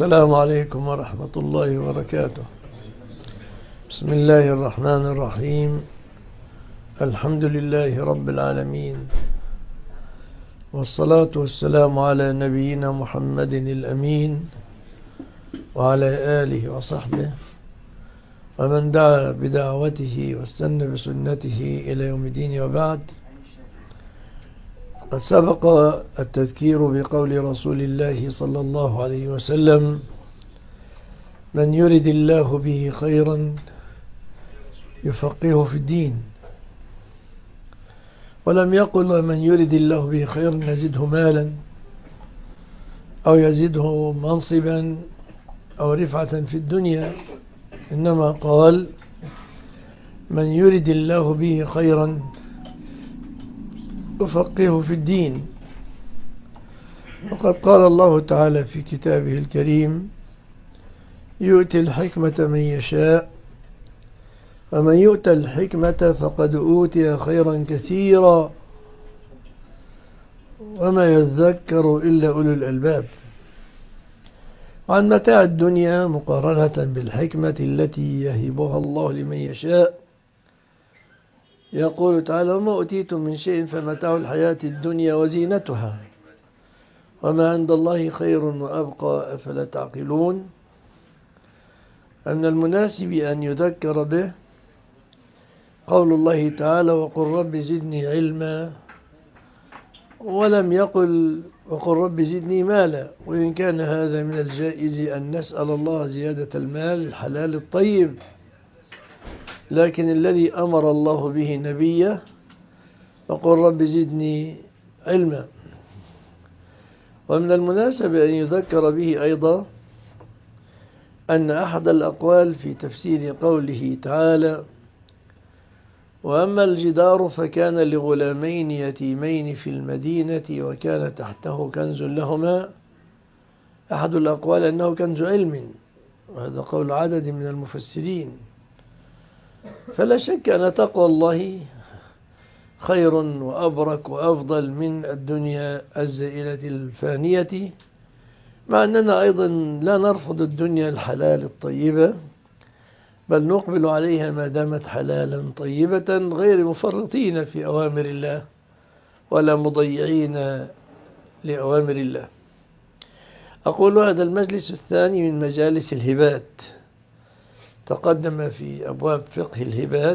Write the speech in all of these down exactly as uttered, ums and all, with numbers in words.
السلام عليكم ورحمة الله وبركاته. بسم الله الرحمن الرحيم. الحمد لله رب العالمين، والصلاة والسلام على نبينا محمد الأمين وعلى آله وصحبه ومن دعا بدعوته واستنى بسنته إلى يوم الدين، وبعد. قد سبق التذكير بقول رسول الله صلى الله عليه وسلم: من يرد الله به خيرا يفقهه في الدين. ولم يقل من يرد الله به خيرا يزده مالا أو يزده منصبا أو رفعة في الدنيا، إنما قال: من يرد الله به خيرا يفقهه في الدين. وقد قال الله تعالى في كتابه الكريم: يؤتي الحكمة من يشاء ومن يؤت الحكمة فقد أوتي خيرا كثيرا وما يذكر إلا أولو الألباب. عن متاع الدنيا مقارنة بالحكمة التي يهبها الله لمن يشاء، يقول تعالى: وما أوتيتم من شيء فمتاع الحياة الدنيا وزينتها وما عند الله خير وأبقى أفلا تعقلون. فمن المناسب أن يذكر به قول الله تعالى: وقل رب زدني علما، ولم يقل وقل رب زدني مالا، وإن كان هذا من الجائز أن نسأل الله زيادة المال الحلال الطيب، لكن الذي أمر الله به نبيه وقل رب زدني علما. ومن المناسب أن يذكر به أيضا أن أحد الأقوال في تفسير قوله تعالى: وأما الجدار فكان لغلامين يتيمين في المدينة وكان تحته كنز لهما، أحد الأقوال أنه كنز علم، وهذا قول عدد من المفسرين. فلا شك أن تقوى الله خير وأبرك وأفضل من الدنيا الزائلة الفانية، مع أننا أيضا لا نرفض الدنيا الحلال الطيبة، بل نقبل عليها ما دامت حلالا طيبة، غير مفرطين في أوامر الله ولا مضيعين لأوامر الله. أقول هذا المجلس الثاني من مجالس الهبات. تقدم في أبواب فقه الهبات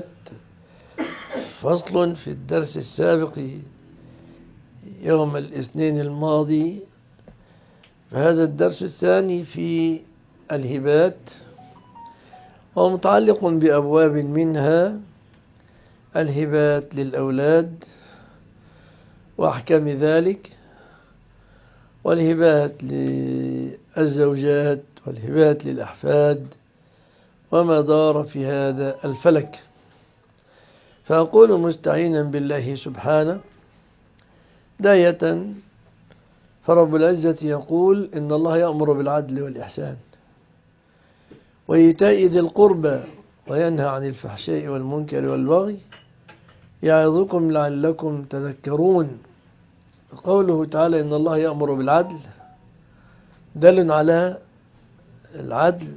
فصل في الدرس السابق يوم الاثنين الماضي، فهذا الدرس الثاني في الهبات وهو متعلق بأبواب منها الهبات للأولاد وأحكام ذلك، والهبات للزوجات، والهبات للأحفاد، وما دار في هذا الفلك. فأقول مستعينا بالله سبحانه داية: فرب العزة يقول: إن الله يأمر بالعدل والإحسان وإيتاء ذي القربى وينهى عن الفحشاء والمنكر والبغي يعظكم لعلكم تذكرون. قوله تعالى: إن الله يأمر بالعدل دل على العدل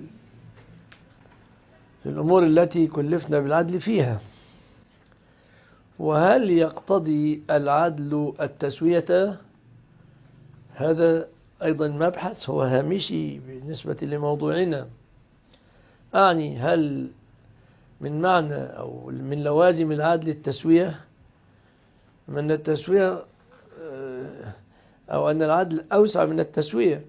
في الأمور التي كلفنا بالعدل فيها. وهل يقتضي العدل التسوية؟ هذا أيضا مبحث هو هامشي بالنسبة لموضوعنا. أعني هل من معنى أو من لوازم العدل التسوية، من التسوية أو أن العدل أوسع من التسوية؟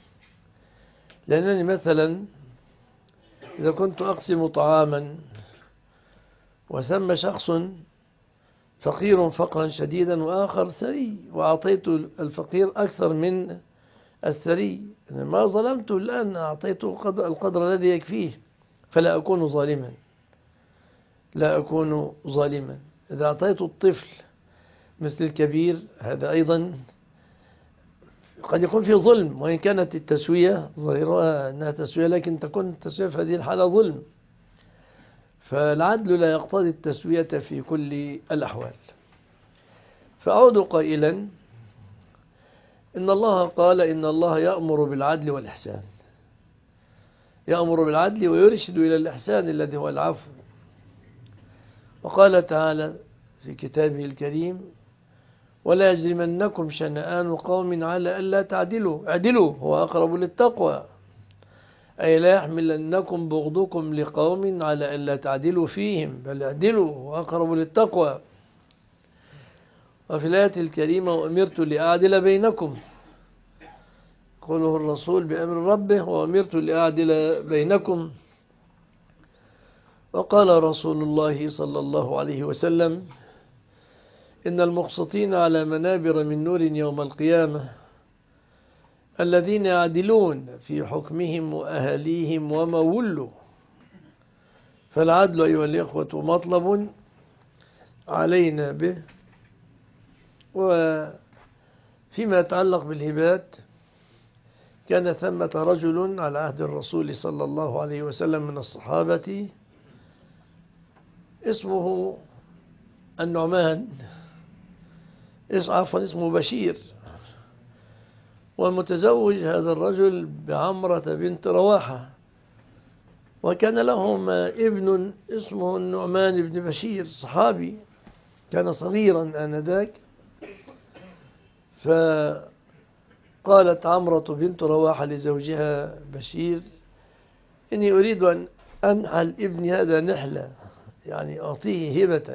لأنني مثلا إذا كنت أقسم طعاما وثم شخص فقير فقرا شديدا وآخر ثري، وأعطيت الفقير أكثر من الثري، ما ظلمته الآن، أعطيته القدر الذي يكفيه، فلا أكون ظالما لا أكون ظالما. إذا أعطيت الطفل مثل الكبير، هذا أيضا قد يكون فيه ظلم، وإن كانت التسوية ظاهرها أنها تسوية، لكن تكون التسوية في هذه الحالة ظلم. فالعدل لا يقتضي التسوية في كل الأحوال. فأعود قائلا: إن الله قال: إن الله يأمر بالعدل والإحسان. يأمر بالعدل ويرشد إلى الإحسان الذي هو العفو. وقال تعالى في كتابه الكريم: ولا يجرمنكم شنآن قوم على ألا تعدلوا اعدلوا هو أقرب للتقوى، أي لا يحملنكم بغضكم لقوم على ألا تعدلوا فيهم، بل اعدلوا هو أقرب للتقوى. وفي الآية الكريمة: وأمرت لأعدل بينكم، قوله الرسول بأمر ربه: وأمرت لأعدل بينكم. وقال رسول الله صلى الله عليه وسلم: إن المقسطين على منابر من نور يوم القيامة الذين يعدلون في حكمهم وأهليهم وما ولوا. فالعدل أيها الإخوة مطلب علينا به. وفيما يتعلق بالهبات، كان ثمة رجل على عهد الرسول صلى الله عليه وسلم من الصحابة اسمه النعمان، عفوا اسمه بشير، ومتزوج هذا الرجل بعمرة بنت رواحة، وكان لهما ابن اسمه النعمان بن بشير صحابي كان صغيرا آنذاك. فقالت عمرة بنت رواحة لزوجها بشير: إني أريد أن أنحل ابني هذا نحلة، يعني أعطيه هبة،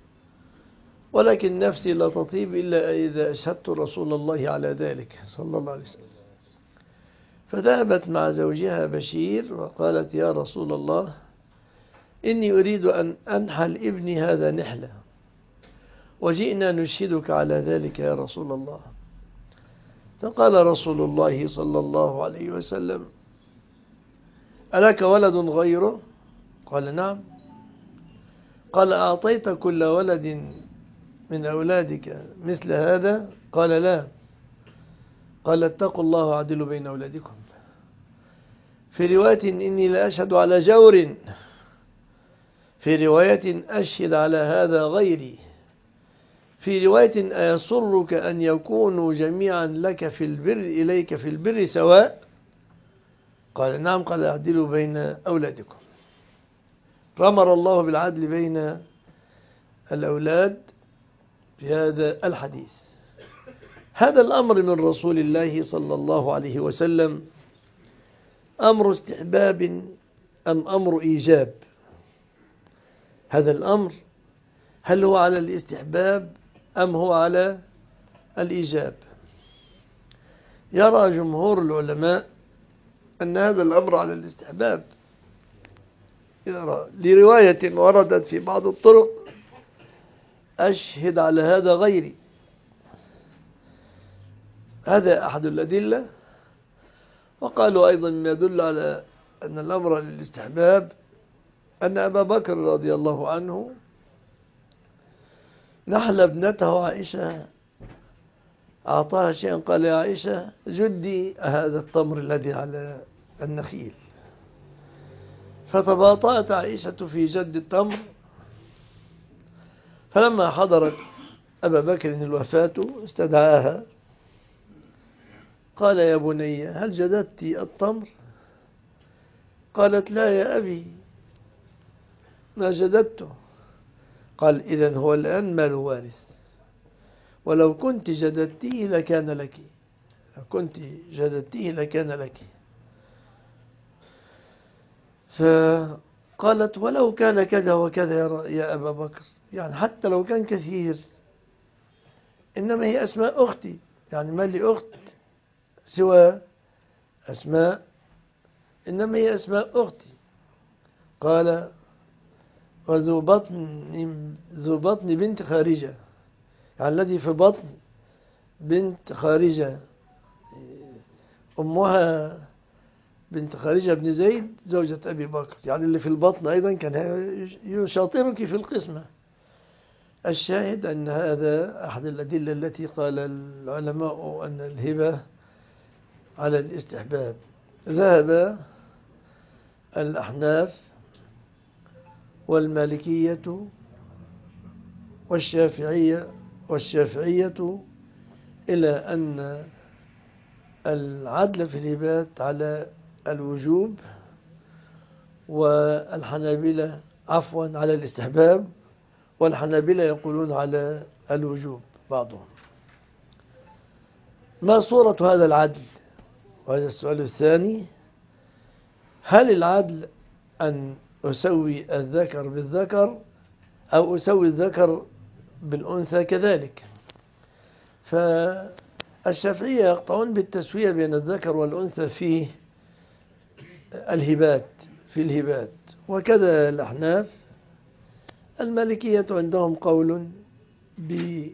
ولكن نفسي لا تطيب إلا إذا أشهدت رسول الله على ذلك صلى الله عليه وسلم. فذهبت مع زوجها بشير وقالت: يا رسول الله، إني أريد أن أنحل ابني هذا نحلة، وجئنا نشهدك على ذلك يا رسول الله. فقال رسول الله صلى الله عليه وسلم: ألك ولد غيره؟ قال: نعم. قال: أعطيت كل ولد من أولادك مثل هذا؟ قال: لا. قال: اتقوا الله واعدلوا بين أولادكم. في رواية: إني لأشهد على جور. في رواية: أشهد على هذا غيري. في رواية: أيسرك أن يكونوا جميعا لك في البر إليك في البر سواء؟ قال: نعم. قال: اعدلوا بين أولادكم. فأمر الله بالعدل بين الأولاد في هذا الحديث. هذا الأمر من رسول الله صلى الله عليه وسلم أمر استحباب أم أمر إيجاب؟ هذا الأمر هل هو على الاستحباب أم هو على الإيجاب؟ يرى جمهور العلماء أن هذا الأمر على الاستحباب، يرى لرواية وردت في بعض الطرق: أشهد على هذا غيري. هذا أحد الأدلة. وقالوا أيضا ما يدل على أن الأمر للاستحباب أن أبا بكر رضي الله عنه نحل ابنته عائشة، أعطاها شيئا، قال: يا عائشة جدي هذا التمر الذي على النخيل. فتباطأت عائشة في جد التمر، فلما حضرت أبا بكر الوفاة استدعاها، قال: يا بني هل جددت التمر؟ قالت: لا يا أبي ما جددته. قال: إذن هو الآن مال وارث، ولو كنت جددتيه لكان لك، لو كنت جددتيه لكان لك. فقالت: ولو كان كذا وكذا يا أبا بكر، يعني حتى لو كان كثير، إنما هي أسماء أختي، يعني ما لي أخت سوى أسماء، إنما هي أسماء أختي. قال: وذو بطن ذو بطن بنت خارجة، يعني الذي في بطن بنت خارجة، أمها بنت خارجة بن زيد زوجة أبي بكر، يعني اللي في البطن أيضا كان يشاطرك في القسمة. الشاهد أن هذا أحد الأدلة التي قال العلماء أن الهبة على الاستحباب. ذهب الأحناف والمالكية والشافعية والشافعية إلى أن العدل في الهبات على الوجوب، والحنابلة عفوا على الاستحباب، والحنابلة يقولون على الوجوب بعضهم. ما صورة هذا العدل؟ وهذا السؤال الثاني. هل العدل أن أسوي الذكر بالذكر أو أسوي الذكر بالأنثى كذلك؟ فالشافعية يقطعون بالتسوية بين الذكر والأنثى في الهبات في الهبات وكذا الأحناف. المالكية عندهم قول بأن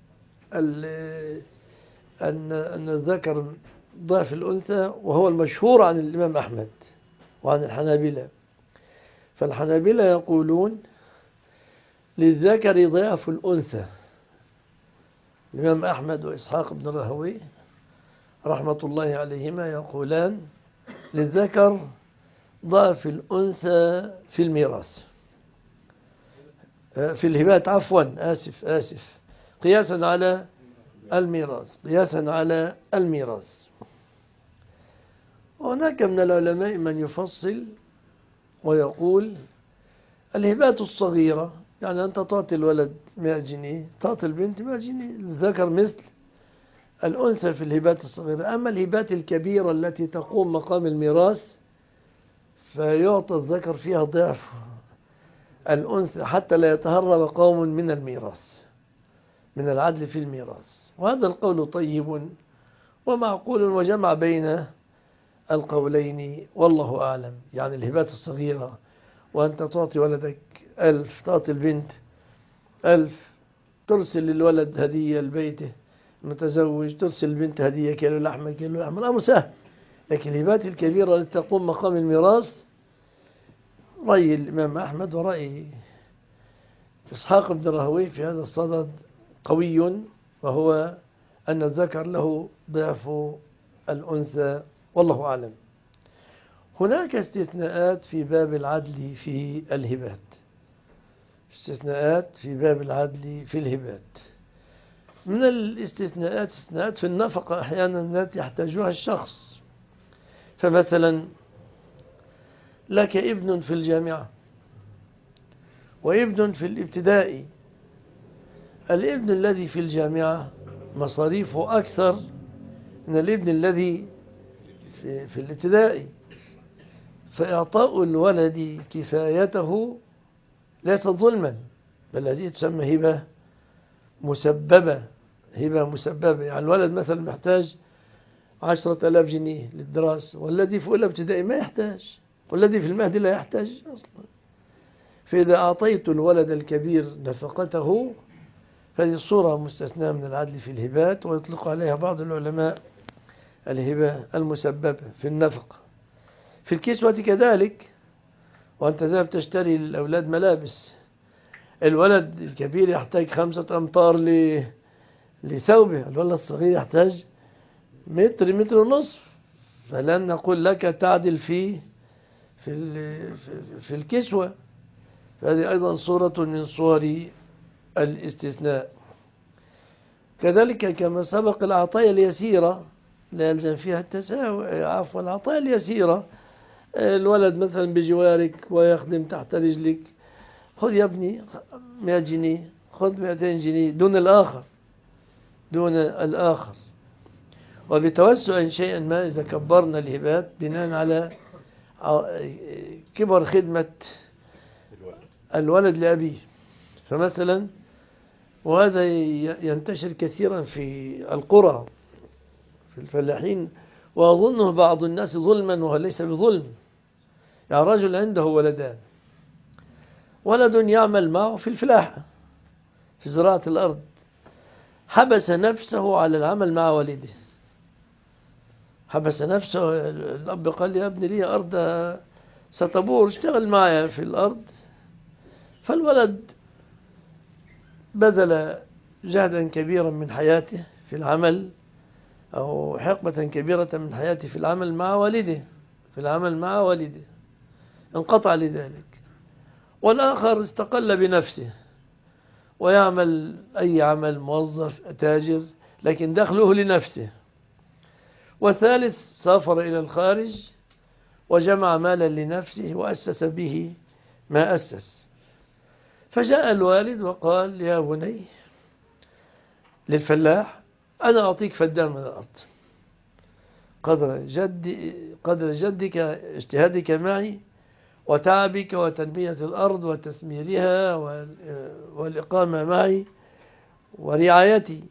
أن الذكر ضعف الأنثى، وهو المشهور عن الإمام أحمد وعن الحنابلة. فالحنابلة يقولون للذكر ضعف الأنثى. الإمام أحمد وإسحاق بن راهويه رحمة الله عليهما يقولان للذكر ضعف الأنثى في الميراث، في الهبات عفوا آسف آسف قياسا على الميراث قياسا على الميراث. وهناك من العلماء من يفصل ويقول الهبات الصغيرة، يعني أنت تعطي الولد مئة جنيه، تعطي البنت مئة جنيه، الذكر مثل الأنثى في الهبات الصغيرة. أما الهبات الكبيرة التي تقوم مقام الميراث فيعطى الذكر فيها ضعف الأنثى حتى لا يتهرب قوم من الميراث، من العدل في الميراث. وهذا القول طيب ومعقول وجمع بين القولين والله أعلم. يعني الهبات الصغيرة، وأنت تعطي ولدك ألف، تعطي البنت ألف، ترسل للولد هدية لبيته متزوج، ترسل البنت هدية كيلو لحمة كيلو لحمة، الأمر سهل. لكن الهبات الكبيرة التي تقوم مقام الميراث رأي الإمام أحمد ورأي إسحاق بن راهويه في هذا الصدد قوي، وهو أن الذكر له ضعف الأنثى والله أعلم. هناك استثناءات في باب العدل في الهبات، استثناءات في باب العدل في الهبات. من الاستثناءات استثناءات في النفقة أحيانا التي يحتاجها الشخص. فمثلا لك ابن في الجامعة وابن في الابتدائي. الابن الذي في الجامعة مصاريفه أكثر من الابن الذي في, في الابتدائي، فإعطاء الولد كفايته ليس ظلما، بل هذه تسمى هبة مسببة. هبة مسببة، يعني الولد مثلا محتاج عشرة آلاف جنيه للدراسة، والذي في أولى ابتدائي ما يحتاج، والذي في المهدي لا يحتاج أصلا. فإذا أعطيت الولد الكبير نفقته فهذه الصورة مستثناة من العدل في الهبات، ويطلق عليها بعض العلماء الهبة المسببة في النفقة. في الكسوة كذلك، وأنت ذهب تشتري للأولاد ملابس، الولد الكبير يحتاج خمسة أمتار لثوبه، الولد الصغير يحتاج متر متر ونصف، فلن نقول لك تعدل في في في الكسوة. فهذه أيضا صورة من صور الاستثناء. كذلك كما سبق العطايا اليسيرة لا يلزم فيها التساوي، عفوا العطايا اليسيرة، الولد مثلا بجوارك ويخدم تحت رجلك، خذ يا ابني مئة جنيه، خذ مئتين جنيه دون الآخر دون الآخر. وبتوسع شيئا ما إذا كبرنا الهبات بناء على كبر خدمة الولد لأبيه. فمثلا وهذا ينتشر كثيرا في القرى في الفلاحين، وأظنه بعض الناس ظلما وهو ليس بظلم. يعني رجل عنده ولدان، ولد يعمل معه في الفلاحة في زراعة الأرض، حبس نفسه على العمل مع والده، حبس نفسه. الأب قال يا ابني لي أرض ستبور، اشتغل معي في الأرض. فالولد بذل جهدا كبيرا من حياته في العمل، أو حقبة كبيرة من حياته في العمل مع والده في العمل مع والده انقطع لذلك. والآخر استقل بنفسه ويعمل أي عمل، موظف تاجر، لكن دخله لنفسه. والثالث سافر إلى الخارج وجمع مالا لنفسه وأسس به ما أسس. فجاء الوالد وقال يا بني للفلاح أنا أعطيك فدان من الأرض قدر جد قدر جدك اجتهادك معي وتعبك وتنمية الأرض وتثميرها والإقامة معي ورعايتي.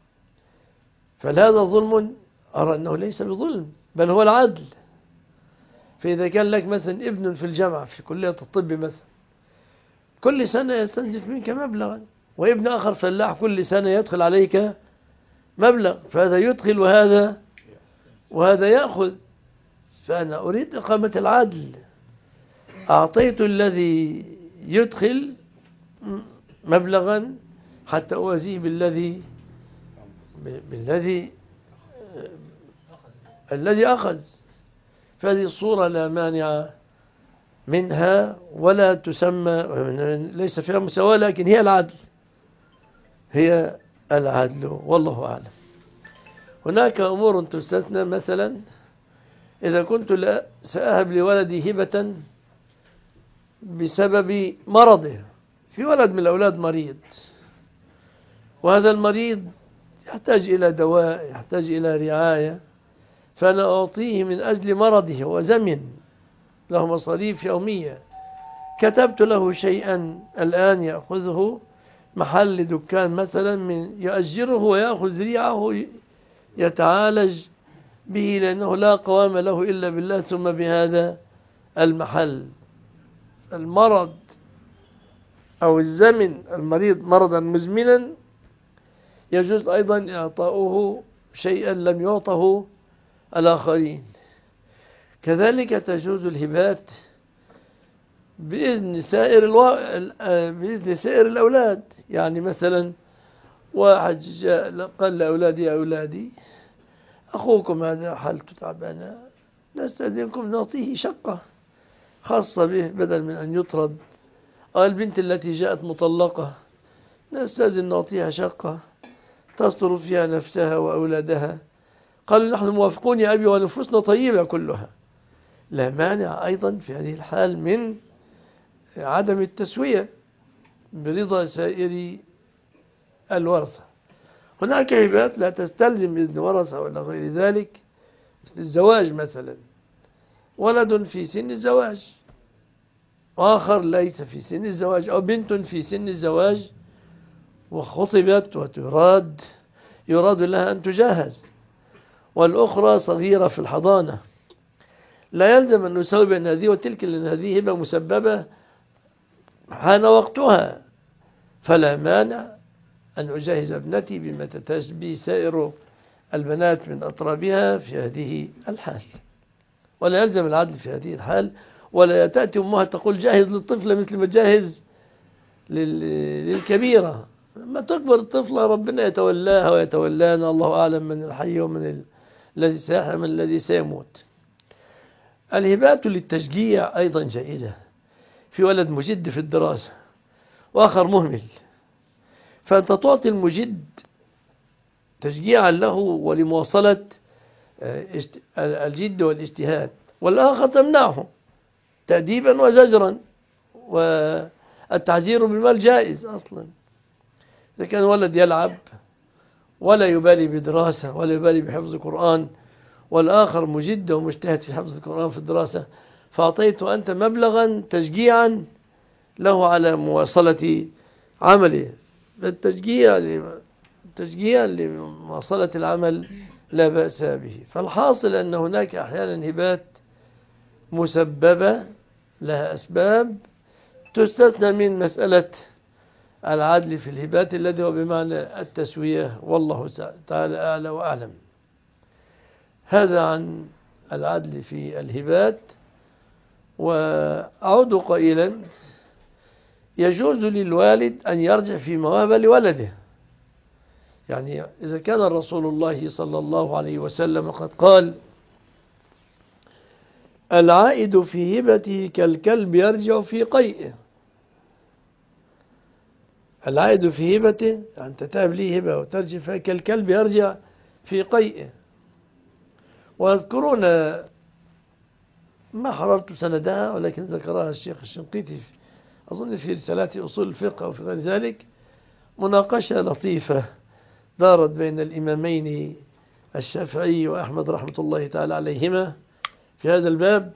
فهذا ظلم؟ أرى أنه ليس بظلم بل هو العدل. فإذا كان لك مثلا ابن في الجامعة في كلية الطب مثلا كل سنة يستنزف منك مبلغا، وابن آخر فلاح كل سنة يدخل عليك مبلغ، فهذا يدخل وهذا وهذا يأخذ. فأنا أريد إقامة العدل. أعطيت الذي يدخل مبلغا حتى أوازيه بالذي بالذي الذي أخذ. فهذه الصورة لا مانع منها ولا تسمى، ليس فيها مساواة، لكن هي العدل، هي العدل والله أعلم. هناك أمور تستثنى، مثلا إذا كنت لا سأهب لولدي هبة بسبب مرضه، في ولد من الأولاد مريض وهذا المريض يحتاج إلى دواء، يحتاج إلى رعاية، فأنا أعطيه من أجل مرضه وزمن له مصاريف يومية، كتبت له شيئا الآن يأخذه محل دكان مثلا من يؤجره ويأخذ ريعه يتعالج به لأنه لا قوام له إلا بالله ثم بهذا المحل. المرض أو الزمن المريض مرضا مزمنا يجوز أيضا إعطاؤه شيئا لم يعطه الآخرين. كذلك تجوز الهبات بإذن سائر الو... بإذن سائر الأولاد. يعني مثلا واحد جاء قال لأولادي يا أولادي أخوكم هذا حالته تعبانة نستأذنكم نعطيه شقة خاصة به بدل من أن يطرد، أو البنت التي جاءت مطلقة نستأذن نعطيها شقة تصرف فيها نفسها وأولادها. قالوا نحن موافقون يا أبي ونفوسنا طيبة كلها. لا مانع أيضا في هذه الحال من عدم التسوية برضا سائر الورثة. هناك هبات لا تستلزم إذن ورثة ولا غير ذلك، مثل الزواج مثلا، ولد في سن الزواج وآخر ليس في سن الزواج، أو بنت في سن الزواج وخطبت وتراد يراد لها أن تجهز، والأخرى صغيرة في الحضانة، لا يلزم أن نسوي بين هذه وتلك لأن هذه هبة مسببة حان وقتها، فلا مانع أن أجهز ابنتي بما تتجه به سائر البنات من أطرابها في هذه الحال، ولا يلزم العدل في هذه الحال. ولا تأتي أمها تقول جاهز للطفلة مثل ما جاهز للكبيرة. لما تكبر الطفلة ربنا يتولاها ويتولانا، الله أعلم من الحي ومن الذي سيحيا من الذي سيموت. الهبات للتشجيع أيضا جائزة. في ولد مجد في الدراسة وآخر مهمل، فأنت تعطي المجد تشجيعا له ولمواصلة الجد والاجتهاد، والآخر تمنعه تأديبا وزجرا، والتعزير بالمال جائز أصلا. إذا كان ولد يلعب ولا يبالي بدراسة ولا يبالي بحفظ القرآن، والآخر مجد ومجتهد في حفظ القرآن في الدراسة، فأعطيته أنت مبلغا تشجيعا له على مواصلة عمله. فالتشجيع تشجيعا لمواصلة العمل لا بأس به. فالحاصل أن هناك أحيانا هبات مسببة لها أسباب تستثنى من مسألة العدل في الهبات الذي هو بمعنى التسوية، والله تعالى أعلى وأعلم. هذا عن العدل في الهبات. وأعود قائلا يجوز للوالد أن يرجع في موهبة لولده. يعني إذا كان رسول الله صلى الله عليه وسلم قد قال العائد في هبته كالكلب يرجع في قيئه. العائد في هبته يعني تتهب لي هبة وترجع فيها كالكلب يرجع في قيئه. ويذكرون ما حررت سندها، ولكن ذكرها الشيخ الشنقيطي أظن في رسالات أصول الفقه أو في غير ذلك، مناقشة لطيفة دارت بين الإمامين الشافعي وأحمد رحمة الله تعالى عليهما في هذا الباب،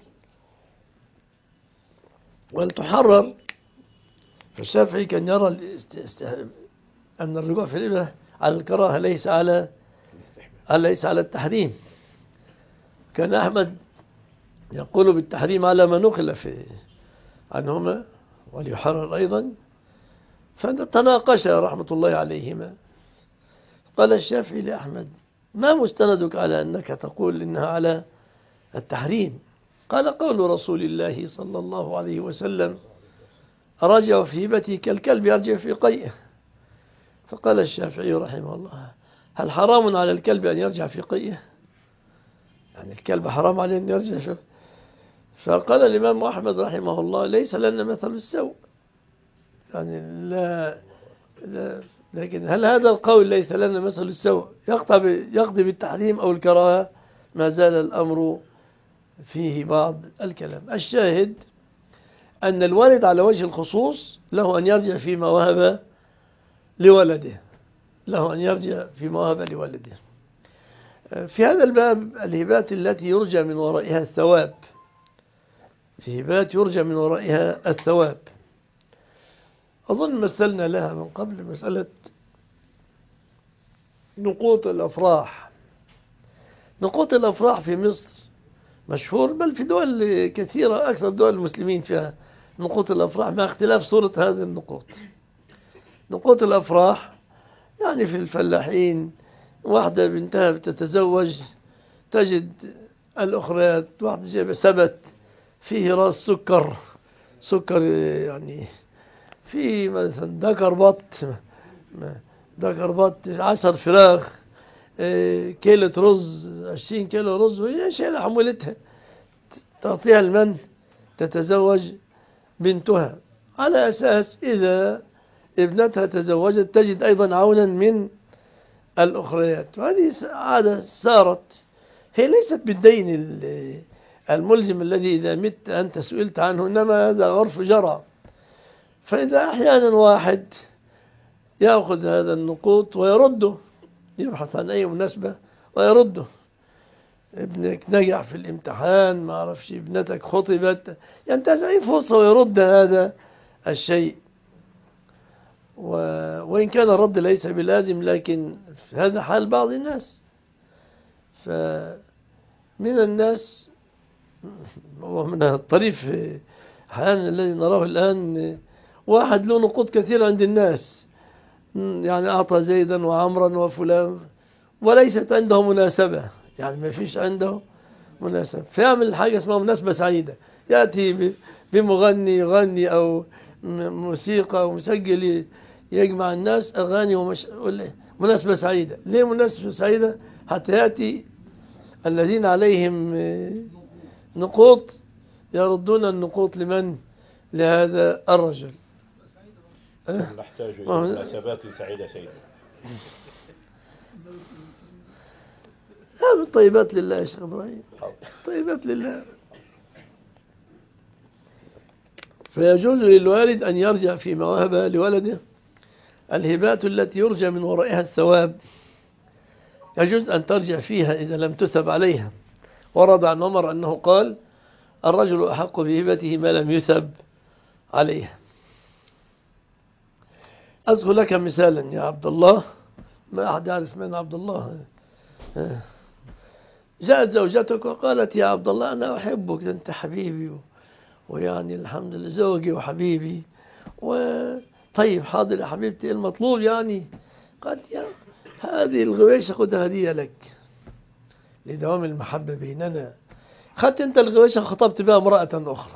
ولتحرر. فالشافعي كان يرى أن الرجوع في الإباحة على الكراهة ليس على ليس على التحريم. كان أحمد يقول بالتحريم على ما نقل في عنهما، وليحرر أيضا. فتناقشا رحمة الله عليهما. قال الشافعي لأحمد: ما مستندك على أنك تقول إنها على التحريم؟ قال: قول رسول الله صلى الله عليه وسلم: رجع في هبته كالكلب يرجع في قيئه. فقال الشافعي رحمه الله: هل حرام على الكلب أن يرجع في قيئه؟ يعني الكلب حرام عليه أن يرجع في قيئه. فقال الإمام أحمد رحمه الله: ليس لنا مثل السوء، يعني لا, لا لكن هل هذا القول ليس لنا مثل السوء يقضي بالتحريم أو الكراهة؟ ما زال الأمر فيه بعض الكلام. الشاهد أن الوالد على وجه الخصوص له أن يرجع فيما وهب لولده، له أن يرجع فيما وهب لولده. في هذا الباب الهبات التي يرجى من ورائها الثواب، في هبات يرجى من ورائها الثواب. أظن مثلنا لها من قبل مسألة نقوط الأفراح. نقوط الأفراح في مصر مشهور، بل في دول كثيرة، أكثر دول المسلمين فيها نقوط الأفراح، مع اختلاف صورة هذه النقوط. نقوط الأفراح يعني في الفلاحين، واحدة بنتها بتتزوج تجد الأخريات واحدة جايبة سبت فيه راس سكر سكر يعني في مثلا دكر بط دكر بط عشر فراخ، كيلة رز، عشرين كيلو رز، وهي شايلة حمولتها تعطيها المن تتزوج بنتها، على أساس إذا ابنتها تزوجت تجد أيضا عونا من الأخريات. وهذه عادة سارت، هي ليست بالدين الملزم الذي إذا مت أنت سئلت عنه، إنما هذا عرف جرى. فإذا أحيانا واحد يأخذ هذا النقوط ويرده، يبحث عن أي مناسبة ويرده، ابنك نجح في الامتحان، ما أعرفش ابنتك خطبت، ينتهز أي فرصة ويرد هذا الشيء. وإن كان الرد ليس بلازم، لكن هذا حال بعض الناس. فمن الناس ومن الطريف أحيانا الذي نراه الآن، واحد له نقود كثير عند الناس، يعني أعطى زيدا وعمرا وفلان وليست عنده مناسبة، يعني ما فيش عنده مناسبة، فيعمل حاجة اسمها مناسبة سعيدة، يأتي بمغني يغني أو موسيقى أو مسجل يجمع الناس أغاني ومش... مناسبة سعيدة. ليه مناسبة سعيدة؟ حتى يأتي الذين عليهم نقوط يردون النقوط لمن؟ لهذا الرجل. نحتاج إلى مناسبات سعيدة سيدي. هذا طيبات لله يا شيخ إبراهيم، طيبات لله. فيجوز للوالد أن يرجع فيما وهب لولده. الهبات التي يرجى من ورائها الثواب يجوز أن ترجع فيها إذا لم تثب عليها. ورد عن عمر أنه قال: الرجل أحق بهبته ما لم يثب عليها. أذكر لك مثالا يا عبد الله، ما أحد يعرف من عبد الله. جاءت زوجتك وقالت: يا عبد الله أنا أحبك، أنت حبيبي، ويعني الحمد لله زوجي وحبيبي، وطيب حاضر يا حبيبتي المطلوب يعني؟ قالت: يا هذه الغويشة خذها هدية لك لدوام المحبة بيننا. خدت أنت الغويشة خطبت بها امرأة أخرى،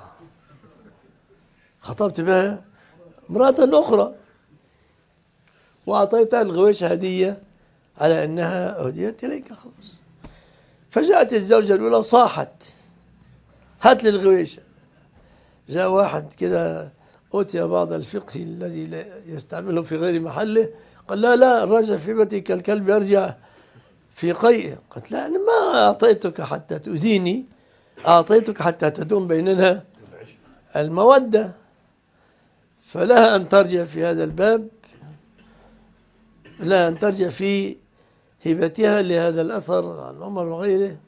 خطبت بها امرأة أخرى وأعطيتها الغويشة هدية على أنها هديت إليك، خلاص. فجاءت الزوجة الأولى صاحت: هات لي الغويشة. جاء واحد كده أوتي بعض الفقه الذي يستعمله في غير محله، قال: لا لا الرجل في بيتي كالكلب يرجع في قيئه. قالت: لا أنا ما أعطيتك حتى تؤذيني، أعطيتك حتى تدوم بيننا المودة، فلها أن ترجع في هذا الباب، لها أن ترجع في هبتها لهذا الأثر عن عمر وغيره: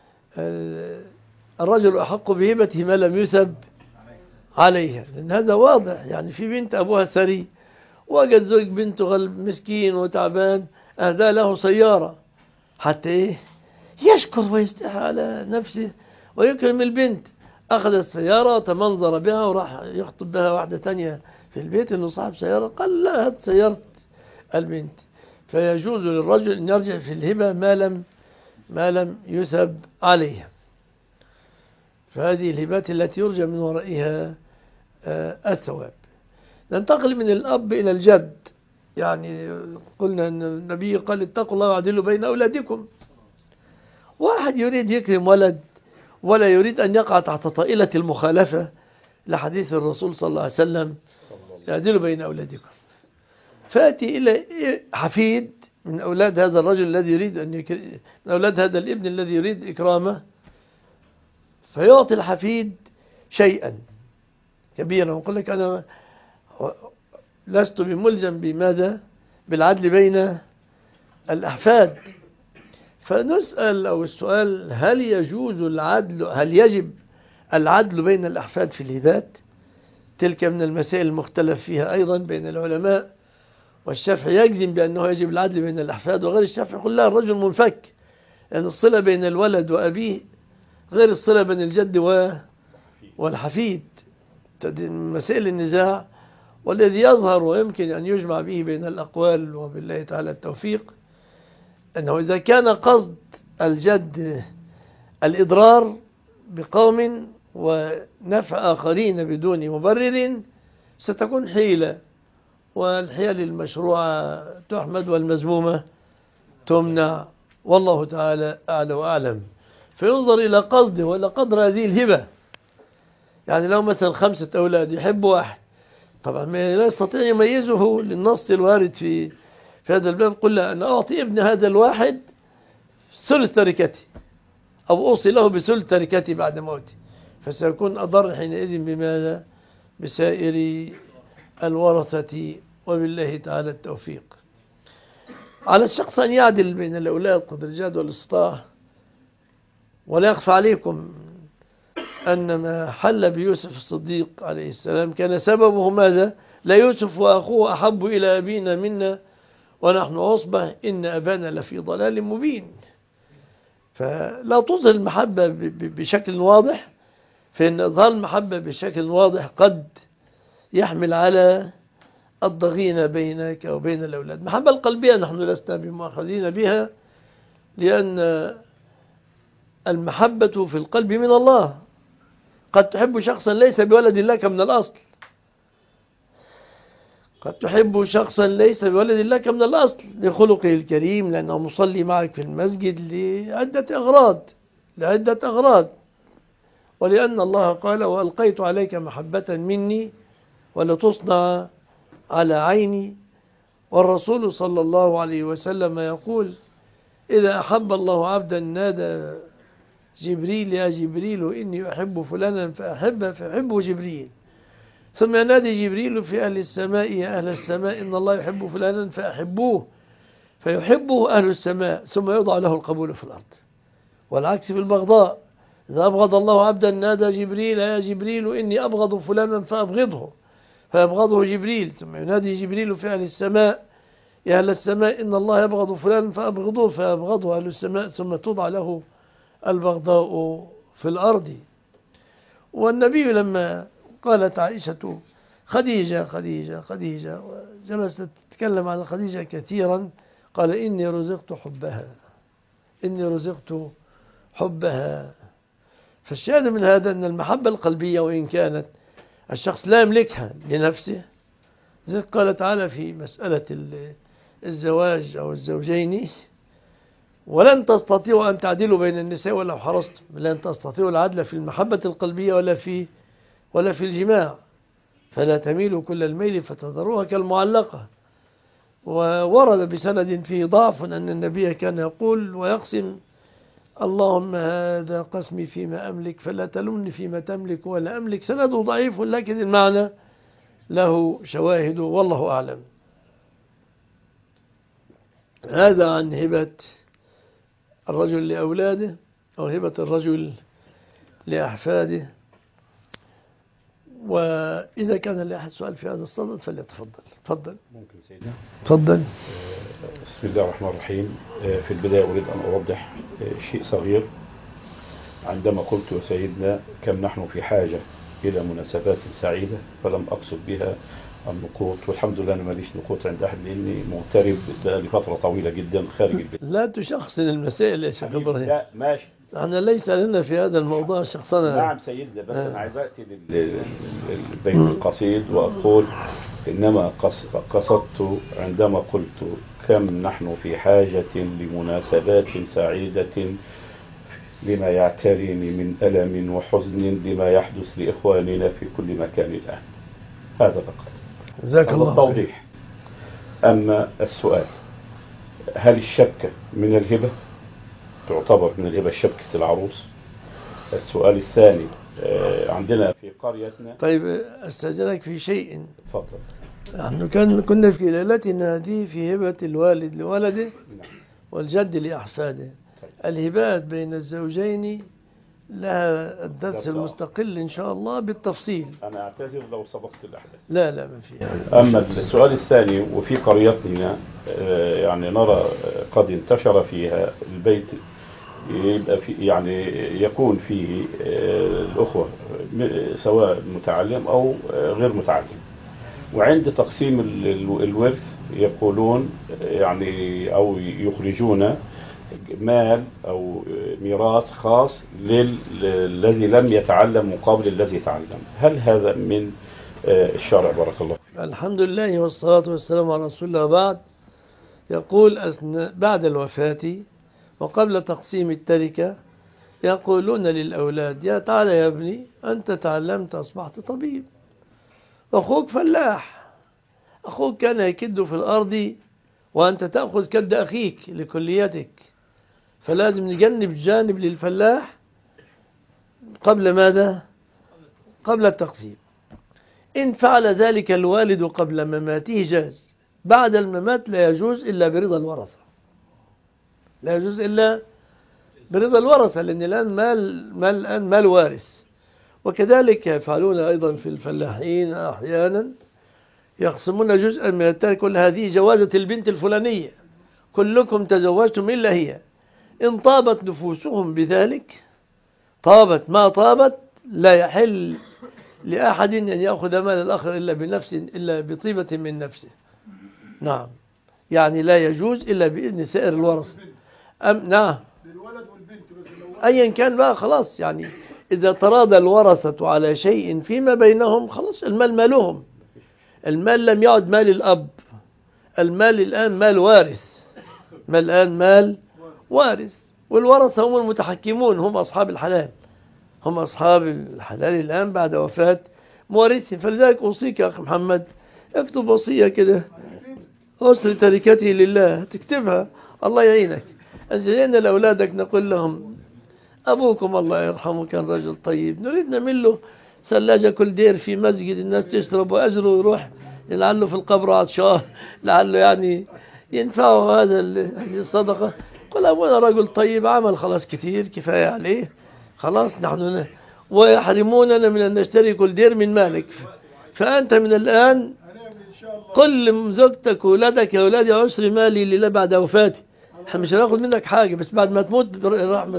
الرجل أحق بهبته ما لم يثب عليها. لأن هذا واضح، يعني في بنت أبوها ثري وجد زوج بنته غلب مسكين وتعبان، أهدى له سيارة حتى إيه يشكر ويستحى على نفسه ويكرم البنت. أخذ السيارة وتمنظر بها وراح يخطب بها واحدة تانية في البيت إنه صاحب سيارة، قال لا هات سيارة البنت. فيجوز للرجل أن يرجع في الهبة ما لم ما لم يثب عليها. فهذه الهبات التي يرجى من ورائها الثواب. ننتقل من الأب إلى الجد. يعني قلنا أن النبي قال اتقوا الله واعدلوا بين أولادكم. واحد يريد يكرم ولد ولا يريد أن يقع تحت طائلة المخالفة لحديث الرسول صلى الله عليه وسلم اعدلوا بين أولادكم، فأتي إلى حفيد من أولاد هذا الرجل الذي يريد أن يكرم، من أولاد هذا الابن الذي يريد إكرامه، فيعطي الحفيد شيئا كبيرا ويقول لك أنا لست بملزم بماذا بالعدل بين الأحفاد. فنسأل أو السؤال: هل يجوز العدل، هل يجب العدل بين الأحفاد في الهبات؟ تلك من المسائل المختلف فيها أيضا بين العلماء، والشافعي يجزم بأنه يجب العدل بين الأحفاد، وغير الشافعي يقول لا الرجل منفك، لأن يعني الصلة بين الولد وأبيه غير الصلة بين الجد والحفيد. مسائل النزاع، والذي يظهر ويمكن أن يجمع به بين الأقوال وبالله تعالى التوفيق أنه إذا كان قصد الجد الإضرار بقوم ونفع آخرين بدون مبرر ستكون حيلة، والحيل المشروعة تحمد والمذمومة تمنع، والله تعالى أعلى وأعلم. فينظر إلى قصده وإلى قدر هذه الهبة. يعني لو مثلا خمسة أولاد يحب واحد، طبعا لا يستطيع يميزه للنص الوارد في في هذا الباب: قل أنا أعطي ابن هذا الواحد ثلث تركتي أو أوصي له بثلث تركتي بعد موتي، فسيكون أضر حينئذ بماذا؟ بسائر الورثة، وبالله تعالى التوفيق. على الشخص أن يعدل بين الأولاد قدر الجهد والإسطاع. ولا يخفى عليكم أن ما حل بيوسف الصديق عليه السلام كان سببه ماذا؟ لا يوسف وأخوه أحب إلى أبينا منا ونحن عصبة إن أبانا لفي ضلال مبين. فلا تظهر المحبة بشكل واضح، فإن إظهار المحبة بشكل واضح قد يحمل على الضغينة بينك وبين الأولاد. المحبة القلبية نحن لسنا بمؤاخذين بها، لأن المحبة في القلب من الله. قد تحب شخصا ليس بولد لك من الأصل، قد تحب شخصا ليس بولد لك من الأصل لخلقه الكريم، لأنه مصلي معك في المسجد، لعدة أغراض لعدة أغراض ولأن الله قال وألقيت عليك محبة مني ولتصنع على عيني. والرسول صلى الله عليه وسلم يقول إذا أحب الله عبدا نادى جبريل يا جبريل إني أحب فلانا فأحبه فأحبه جبريل، ثم ينادي جبريل في أهل السماء يا أهل السماء إن الله يحب فلانا فأحبوه فيحبه أهل السماء، ثم يوضع له القبول في الأرض. والعكس في البغضاء: إذا أبغض الله عبدا نادى جبريل يا جبريل إني أبغض فلانا فأبغضه فيبغضه جبريل، ثم ينادي جبريل في أهل السماء يا أهل السماء إن الله يبغض فلانا فأبغضوه فيبغضه أهل السماء، ثم توضع له البغضاء في الأرض. والنبي لما قالت عائشة خديجة خديجة خديجة وجلست تتكلم عن خديجة كثيرا، قال إني رزقت حبها إني رزقت حبها. فالشاهد من هذا أن المحبة القلبية وإن كانت الشخص لا يملكها لنفسه، زي قال تعالى في مسألة الزواج أو الزوجين ولن تستطيعوا أن تعدلوا بين النساء ولو حرصتم، لن تستطيعوا العدل في المحبة القلبية ولا في ولا في الجماع، فلا تميلوا كل الميل فتذروها كالمعلقة. وورد بسند فيه ضعف أن النبي كان يقول ويقسم اللهم هذا قسمي فيما أملك فلا تلمني فيما تملك ولا أملك. سنده ضعيف لكن المعنى له شواهد والله أعلم. هذا عن هبة الرجل لأولاده أو هبة الرجل لأحفاده. وإذا كان لأحد سؤال في هذا الصدد فليتفضل. تفضل. ممكن سيدنا. تفضل. بسم الله الرحمن الرحيم. في البداية أريد أن أوضح شيء صغير. عندما قلت يا سيدنا كم نحن في حاجة إلى مناسبات سعيدة فلم أقصد بها النقوط، والحمد لله أنا ماليش نقوط عند أحد لأني مغترب لفترة طويلة جدا خارج البيت. لا تشخصن المسائل يا شيخ إبراهيم. لا ماشي. أنا ليس لنا في هذا الموضوع شخصنا. نعم سيدنا، بس آه. أنا عايز أتي للبيت القصيد وأقول إنما قصدت عندما قلت كم نحن في حاجة لمناسبات سعيدة لما يعتريني من ألم وحزن لما يحدث لإخواننا في كل مكان الآن. هذا فقط. جزاك الله التوضيح. أما السؤال، هل الشبكة من الهبة؟ تعتبر من الهبة شبكة العروس؟ السؤال الثاني، عندنا في قريتنا. طيب أستاذنك في شيء. تفضل. نحن كان كنا في ليلتنا هذه في هبة الوالد لولده والجد لأحفاده. الهبات بين الزوجين لها الدرس المستقل إن شاء الله بالتفصيل. أنا أعتذر لو سبقت الأحداث. لا لا ما في. أما السؤال الثاني، وفي قريتنا يعني نرى قد انتشر فيها البيت يبقى في يعني يكون فيه الأخوة سواء متعلم أو غير متعلم، وعند تقسيم الورث يقولون يعني أو يخرجون مال أو ميراث خاص للذي لم يتعلم مقابل الذي تعلم. هل هذا من الشرع؟ بارك الله فيك. الحمد لله والصلاة والسلام على رسول الله. بعد يقول بعد الوفاة وقبل تقسيم التركة يقولون للأولاد يا تعالى يا ابني أنت تعلمت أصبحت طبيب، أخوك فلاح، أخوك كان يكد في الأرض وأنت تأخذ كد أخيك لكليتك، فلازم نجنب جانب للفلاح قبل ماذا؟ قبل التقسيم. إن فعل ذلك الوالد قبل مماته جاز، بعد الممات لا يجوز إلا برضا الورثة، لا يجوز إلا برضا الورثة، لأن الآن مال مال الآن مال وارث. وكذلك يفعلون أيضا في الفلاحين أحيانا يقسمون جزءا من التركة، كل هذه جوازة البنت الفلانية كلكم تزوجتم إلا هي، إن طابت نفوسهم بذلك طابت، ما طابت لا يحل لأحد أن يأخذ مال الآخر إلا بنفس إلا بطيبة من نفسه. نعم، يعني لا يجوز إلا بإذن سائر الورثة. أم نعم، أيا كان بقى خلاص، يعني إذا تراضى الورثة على شيء فيما بينهم خلاص المال مالهم. المال لم يعد مال الأب، المال الآن مال وارث، مال الآن مال وارث، والورثة هم المتحكمون، هم أصحاب الحلال، هم أصحاب الحلال الآن بعد وفاة مورثهم. فلذلك أوصيك يا أخي محمد اكتب وصية كده، أسر تركته لله، تكتبها الله يعينك. أنزلنا لأولادك نقول لهم أبوكم الله يرحمه كان رجل طيب، نريد نعمل له ثلاجة كل دير في مسجد الناس تشرب وأجره يروح لعله في القبر عطشان، لعله يعني ينفعه هذا هذه الصدقة. قل أبونا رجل طيب عمل خلاص كثير كفاية عليه، خلاص نحن ويحرموننا من أن نشتري كل دير من مالك. فأنت من الآن قل لزوجتك وولادك يا أولادي عشر مالي لله بعد وفاتي، احنا مش هناخد منك حاجة بس بعد ما تموت برحمة.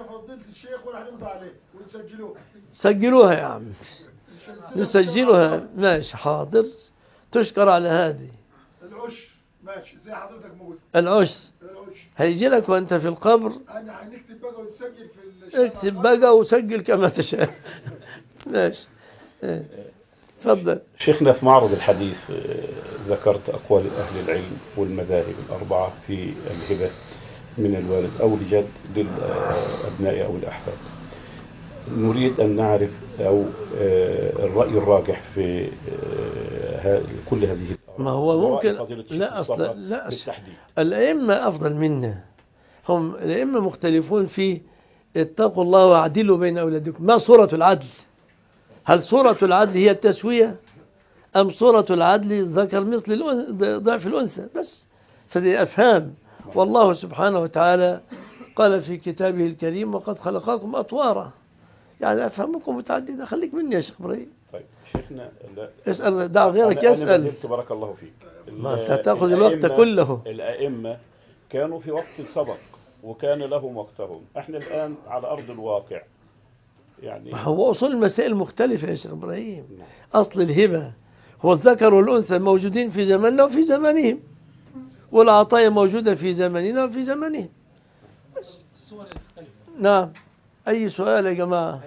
سجلوها يا عم، نسجلها ماشي حاضر، تشكر على هذه. العش ماشي زي حضرتك موجود. العش هيجي لك وانت في القبر. انا هنكتب بقى وتسجل في اكتب بقى وسجل كما تشاء. ماشي تفضل. شيخنا في معرض الحديث ذكرت أقوال أهل العلم والمذاهب الأربعة في الهبة من الوالد أو الجد للأبناء أو الأحفاد. نريد أن نعرف أو الرأي الراجح في كل هذه. ما هو ممكن لا أصلا لا الأئمة أفضل منا، هم الأئمة مختلفون في اتقوا الله واعدلوا بين أولادكم. ما صورة العدل؟ هل صورة العدل هي التسوية أم صورة العدل ذكر مثل ضعف الأنثى بس؟ فهذه أفهام. والله سبحانه وتعالى قال في كتابه الكريم وقد خلقكم أطوارا، يعني أفهمكم متعددة. خليك مني يا شيخ إبراهيم. طيب شيخنا لا اسأل، دع غيرك أنا يسأل. أنا بارك الله فيك. ما تأخذ الوقت كله. الأئمة كانوا في وقت سبق وكان لهم وقتهم، احنا الآن على أرض الواقع يعني هو أصول المسائل مختلفة يا شيخ إبراهيم. أصل الهبة هو الذكر والأنثى موجودين في زماننا وفي زمانهم، والعطايا موجودة في زماننا وفي زمانهم. الصور المختلفة. نعم. أي سؤال يا جماعة؟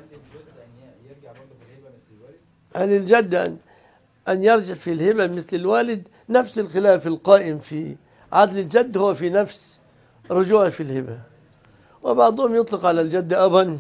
هل الجد أن أن يرجع في الهبة مثل الوالد؟ نفس الخلاف القائم في عدل الجد هو في نفس رجوعه في الهبة. وبعضهم يطلق على الجد أبا،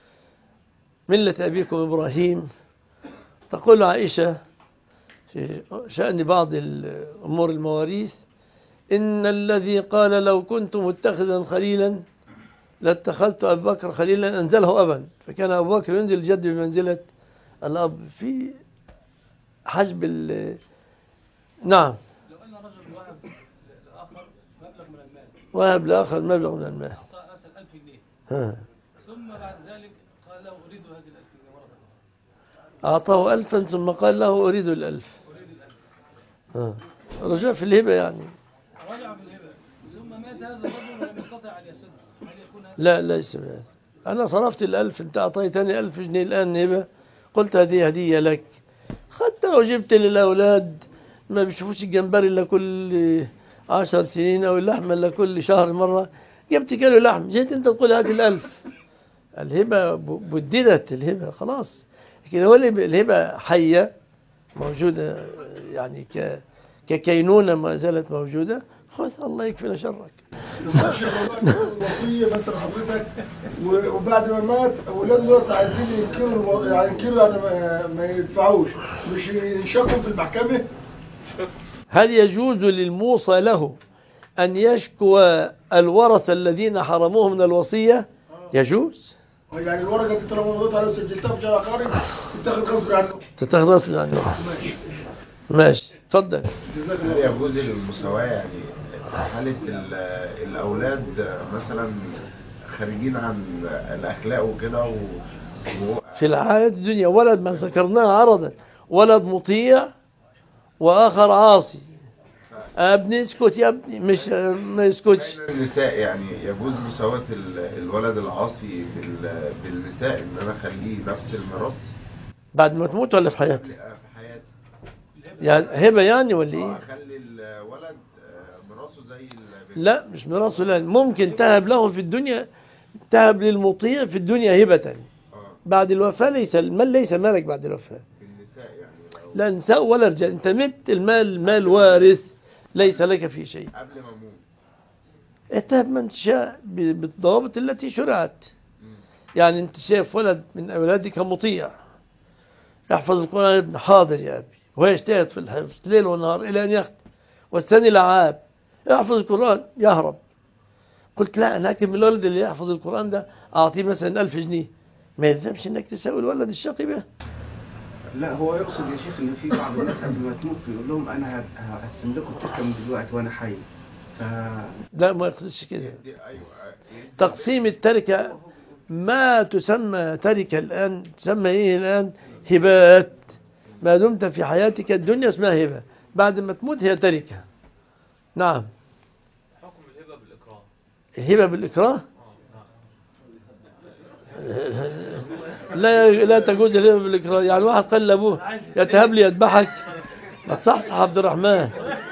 ملة أبيكم إبراهيم. تقول عائشة في شأن بعض الأمور المواريث: إن الذي قال لو كنت متخذا خليلا لاتخذت أبا بكر خليلا أنزله أبا، فكان أبو بكر ينزل الجد بمنزلة الأب في حجب ال نعم. لو أن رجل وهب لآخر مبلغ من المال، وهب لآخر مبلغ من المال، أعطى مثلا ألف جنيه، ها. ثم بعد ذلك قال له أريد هذه الألف جنيه مرة أخرى، أعطاه ألفا ثم قال له أريد الألف، أريد الألف، ها. رجع في الهبة يعني. رجع في الهبة ثم مات هذا الرجل ولم يستطع أن يسد، هل يكون هذا؟ لا ليس بهذا. أنا صرفت الألف، أنت أعطيتني ألف جنيه الآن هبة، قلت هذه هدية لك، حتى لو جبت للأولاد ما بيشوفوش الجمبري إلا كل عشر سنين أو اللحمة إلا كل شهر مرة، جبت كيلو لحم، جيت أنت تقول هات الألف. الهبة بددت الهبة خلاص. لكن هو الهبة حية موجودة يعني ك ككينونة ما زالت موجودة. خذ الله يكفينا شرك. الوصية مثلا حضرتك وبعد ما مات أولاده دلوقتي عايزين ينكروا يعني ينكروا يعني ما- ما يدفعوش، مش ينشكوا في المحكمة. هل يجوز للموصى له أن يشكو الورثة الذين حرموه من الوصية؟ يجوز. يعني الورقة دي طالما موجودة على سجلتها في شارع قاري تتاخد غصب عنه. تتاخد غصب عنه. ماشي. ماشي اتفضل. جزاك هل الله. يجوز المساواة يعني حالة ال- الأولاد مثلا خارجين عن الأخلاق وكده و... و... في الحياة الدنيا ولد ما ذكرناه عرضا، ولد مطيع وآخر عاصي. ابني اسكت يا ابني، مش ما يسكتش. بين النساء يعني يجوز مساواة ال- الولد العاصي بال- بالنساء إن أنا أخليه نفس الميراث بعد ما تموت ولا في حياتك؟ في حياتي. يعني هبة يعني ولا ايه؟ أخلي الولد آه، ميراثه زي البنت. لا مش ميراثه، لا ممكن تهب له في الدنيا، تهب للمطيع في الدنيا هبة. آه. بعد الوفاة ليس المال ليس مالك بعد الوفاة. بالنساء يعني لو لا نساء ولا رجال، انت مت المال مال وارث ليس لك فيه شيء. قبل ما أموت. اتهب من شاء ب- بالضوابط التي شرعت. يعني انت شايف ولد من اولادك مطيع يحفظ القرآن يا ابن، حاضر يا ابي، ويجتهد في الحفظ ليل ونهار الى ان يختم، والثاني لعاب يحفظ القرآن يهرب. قلت لا انا اكتب من الولد اللي يحفظ القرآن ده اعطيه مثلا ألف جنيه، ما يلزمش انك تساوي الولد الشقي به. لا هو يقصد يا شيخ ان في بعض الناس قبل ما تموت بيقول لهم انا ه- هقسم لكم التركه من دلوقتي وانا حي. ف لا ما يقصدش كده. دي أيوة. تقسيم التركة ما تسمى تركة الآن، تسمى إيه الآن؟ هبات. ما دمت في حياتك الدنيا اسمها هبة، بعد ما تموت هي تركة. نعم. حكم الهبة بالإكراه. الهبة بالإكراه لا لا تجوز الهبة بالإكراه. يعني واحد قال لأبوه يتهب لي يذبحك، ما تصحصح عبد الرحمن.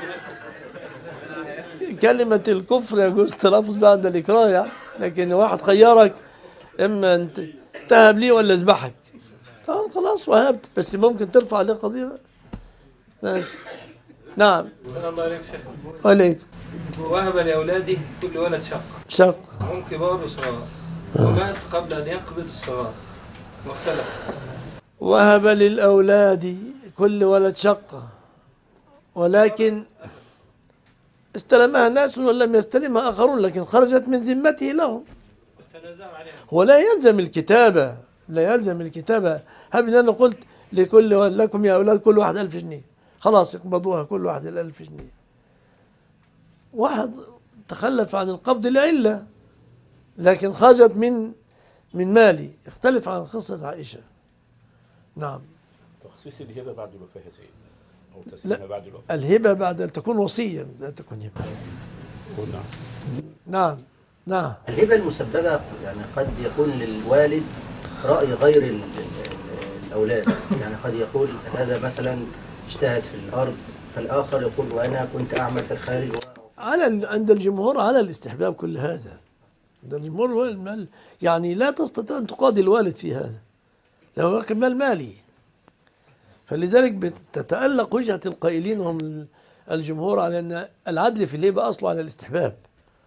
كلمة الكفر يجوز تلفظ بعد الإكراه يعني، لكن واحد خيرك إما أنت تهب لي ولا اذبحك، طبعا خلاص وهبت، بس ممكن ترفع عليه قضية. ماشي. نعم. الله عليك شيخ. عليك. وهب لأولاده كل ولد شق، شق. هم كبار وصغار، ومات قبل أن يقبض الصغار، واختلف. وهب للأولاد كل ولد شقة، ولكن استلمها ناس ولم يستلمها آخرون، لكن خرجت من ذمته لهم. تنازعوا عليها. هو لا يلزم الكتابة، لا يلزم الكتابة. هب أنا قلت لكل لكم يا أولاد كل واحد ألف جنيه، خلاص يقبضوها كل واحد الألف جنيه. واحد تخلف عن القبض لعلة، لكن خرجت من من مالي، يختلف عن قصة عائشة. نعم. تخصيص الهبة بعد الوفاة يا سيدنا، أو تسليمها بعد الوفاة. الهبة بعد أن تكون وصية، لا تكون هبة. نعم. نعم نعم. الهبة المسببة يعني قد يكون للوالد رأي غير ال- ال- الأولاد، يعني قد يقول هذا مثلا اجتهد في الأرض، فالآخر يقول وأنا كنت أعمل في الخارج. على ال- عند الجمهور على الاستحباب كل هذا. عند الجمهور والمال يعني لا تستطيع أن تقاضي الوالد في هذا، لو كان مال مالي. فلذلك بتتألق وجهة القائلين هم الجمهور على أن العدل في الهبة أصله على الاستحباب.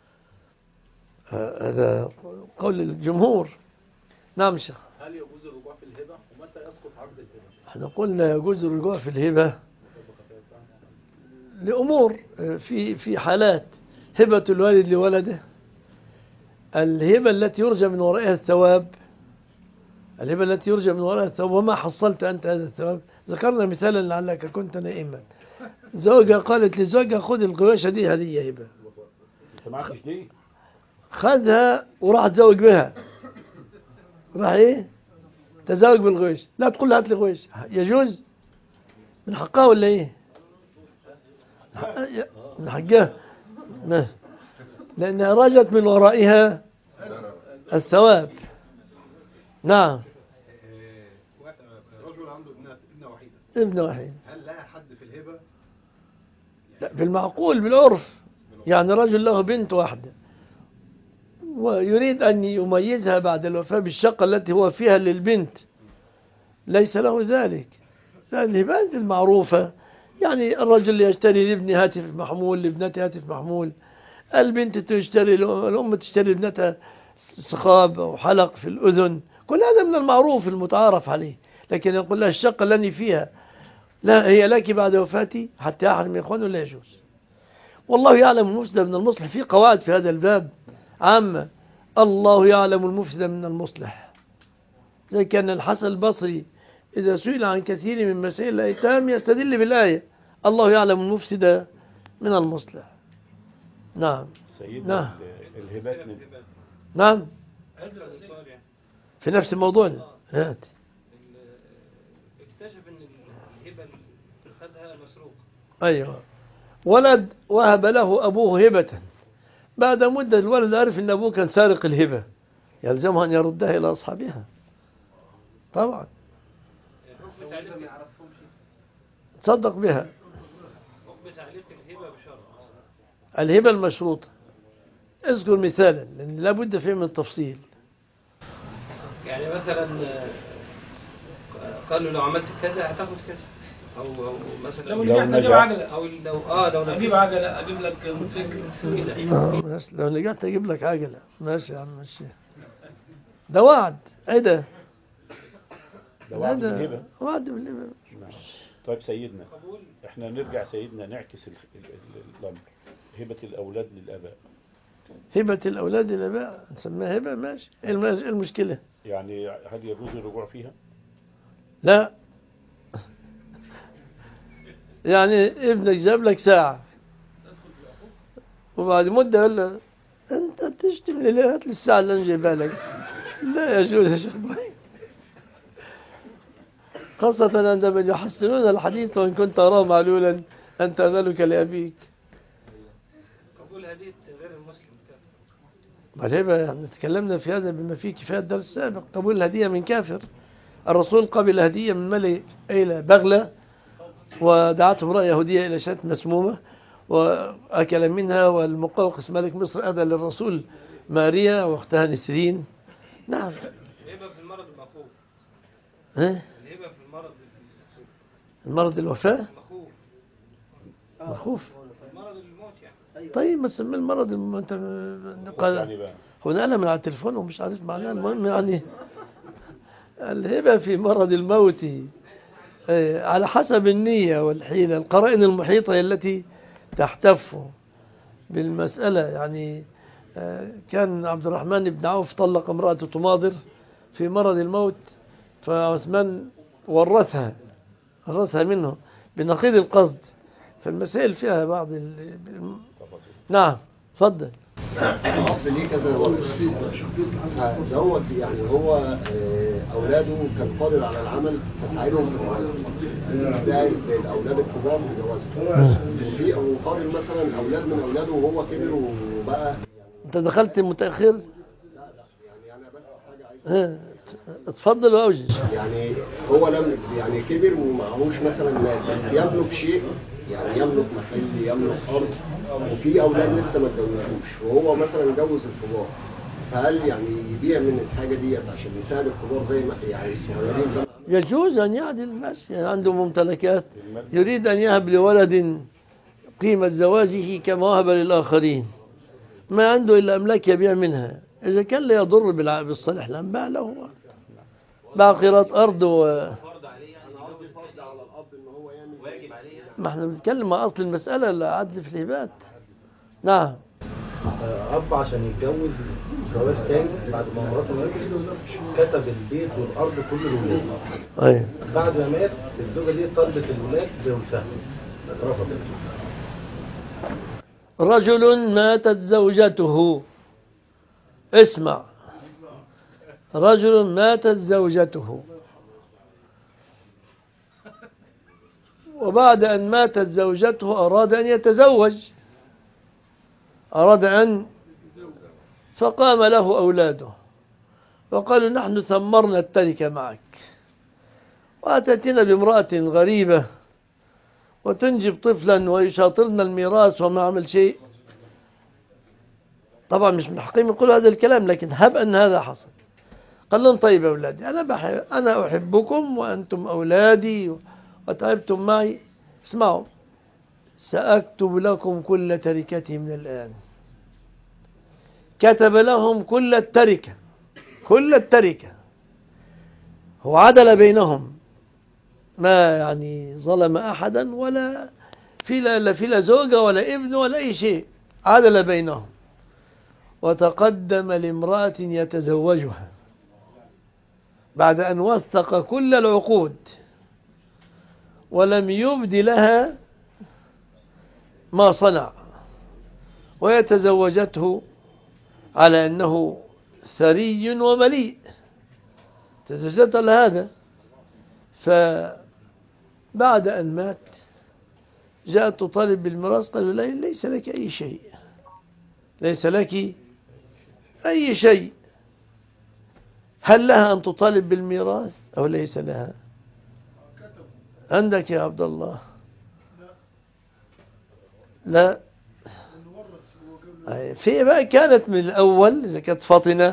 هذا قول الجمهور. نعم شيخ. هل يجوز الرجوع في الهبة ومتى يسقط عقد الهبة؟ احنا قلنا يجوز الرجوع في الهبة لأمور، في في حالات هبة الوالد لولده، الهبة التي يرجى من ورائها الثواب، الهبة التي يرجى من ورائها الثواب وما حصلت أنت هذا الثواب. ذكرنا مثالا لعلك كنت نائما، زوجة قالت لزوجها خذ الغواشة دي هدية هبة، أنت معكش دي؟ خذها وراح تزوج بها، راح ايه تزوج بالغويش. لا تقول له هات لي غويش، يجوز من حقها ولا ايه؟ من حقها، لأنها رجت من ورائها الثواب. نعم. رجل عنده ابنة وحيدة، ابن وحيد، هل لها حد في الهبة؟ لا بالمعقول بالعرف، يعني رجل له بنت واحدة ويريد أن يميزها بعد الوفاة بالشقة التي هو فيها للبنت، ليس له ذلك. الهبات المعروفة، يعني الرجل يشتري لابنه هاتف محمول، لابنته هاتف محمول، البنت تشتري، الأم تشتري لابنتها سخاب أو حلق في الأذن، كل هذا من المعروف المتعارف عليه. لكن يقول لها الشقة التي فيها لا هي لك بعد وفاتي حتى أحد من إخوانه، لا يجوز. والله يعلم المفسد من المصلح، في قواعد في هذا الباب عامة. الله يعلم المفسد من المصلح. زي كان الحسن البصري إذا سئل عن كثير من مسائل الأيتام يستدل بالآية الله يعلم المفسد من المصلح. نعم. سيدنا نعم. الهبات من نعم في نفس الموضوع. هات. اكتشف ان الهبه اللي خدها مسروق. أيوة. ولد وهب له أبوه هبة، بعد مدة الولد عرف أن أبوه كان سارق الهبة، يلزمه أن يردها إلى أصحابها طبعا، تصدق بها. الهبة المشروطة، اذكر مثالا لأن لابد فيه من التفصيل. يعني مثلا قالوا لو عملت كذا هتاخد كذا، او او مثلا لو نجحت اجيب عجله، او لو اه لو اجيب عجله، اجيب لك موتوسيكل كده. آه ماشي، لو نجحت اجيب لك عجله، ماشي يا عم ماشي. ده وعد، ايه ده؟ ده وعد بالهبة. وعد بالهبة. نعم. طيب سيدنا، احنا نرجع سيدنا نعكس ال- ال- ال- الامر، هبة الاولاد للاباء. هبة الاولاد للاباء نسميها هبة، ماشي. ايه الم- إيه المشكلة؟ يعني هل يجوز الرجوع فيها؟ لا. يعني ابنك جاب لك ساعة وبعد مدة قال له انت تشتم لي ليه؟ هات لي الساعة اللي انا جايبها لك. لا يجوز يا شيخ ابراهيم، خاصة عندما يحسنون الحديث وإن كنت تراه معلولا أنت ذلك لأبيك. قبول هدية غير المسلم كافر. الهبة يعني تكلمنا في هذا بما فيه كفاية الدرس السابق. قبول الهدية من كافر، الرسول قبل هدية من ملك إلى بغلة ودعته امرأة يهودية إلى شاة مسمومة وأكل منها، والمقوقس ملك مصر أهدى للرسول ماريا واختها نسرين. نعم. الهبة في المرض المخوف. ها؟ الهبة في المرض المرض الوفاة مخوف. مخوف. المرض الموت يعني. طيب ما تسميه المرض الم... انت قال هو نقلها من على التليفون ومش عارف معناها. المهم يعني الهبة في مرض الموت على حسب النية والحيلة، القرائن المحيطة التي تحتفه. بالمسألة. يعني كان عبد الرحمن بن عوف طلق امرأته تماضر في مرض الموت، فعثمان ورثها ورثها منه بنقيض القصد. فالمسائل فيها بعض ال... نعم تفضل. الأصل ليه كذا ولد دوت، يعني هو آه، أولاده كان قادر على العمل فساعدهم في العمل زي الأولاد الكبار في جوازهم، وفي وقارن مثلا أولاد من أولاده وهو كبر وبقى. أنت دخلت متأخر؟ لا لا يعني أنا بس حاجة عايز اتفضل وأوجز. يعني هو لم يعني كبر ومعهوش مثلا مال، يملك شيء، يعني يملك محل، يملك أرض، وفي أولاد لسه ما اتجوزوش وهو مثلا جوز الكبار، فهل يعني يبيع من الحاجة ديت عشان يساعد الكبار زي ما يعني الصغيرين زي ما يجوز أن يعدل الناس، يعني عنده ممتلكات يريد أن يهب لولد قيمة زواجه كما وهب للآخرين، ما عنده إلا أملاك يبيع منها، إذا كان لا يضر بالصالح لم باع له باقرات أرض و... ما احنا بنتكلم مع أصل المسألة العدل في الهبات. نعم. أب عشان يتجوز جواز تاني بعد ما مراته ماتت كتب البيت والأرض كله للولاد. أيوة. بعد ما مات الزوجة دي طلبت الولاد بورثها رفضت. رجل ماتت زوجته، اسمع، رجل ماتت زوجته وبعد أن ماتت زوجته أراد أن يتزوج، أراد أن فقام له أولاده وقالوا نحن ثمرنا التركة معك وأتتنا بامرأة غريبة وتنجب طفلا ويشاطرنا الميراث وما عمل شيء. طبعا مش من حقهم يقولوا هذا الكلام، لكن هب أن هذا حصل. قال لهم طيب يا أولادي، أنا, بحب أنا أحبكم وأنتم أولادي وتعبتم معي، اسمعوا، سأكتب لكم كل تركتي من الآن. كتب لهم كل التركة، كل التركة، هو عدل بينهم، ما يعني ظلم أحدا ولا في لا في لا زوجة ولا ابن ولا أي شيء، عدل بينهم وتقدم لامرأة يتزوجها بعد أن وثق كل العقود ولم يبد لها ما صنع، ويتزوجته على أنه ثري ومليء، تزوجت على هذا. فبعد أن مات جاءت تطالب بالميراث، قالوا لا، ليس لك أي شيء، ليس لك أي شيء، هل لها أن تطالب بالميراث أو ليس لها؟ عندك يا عبد الله؟ لا. في بقى كانت من الأول إذا كانت فاطنة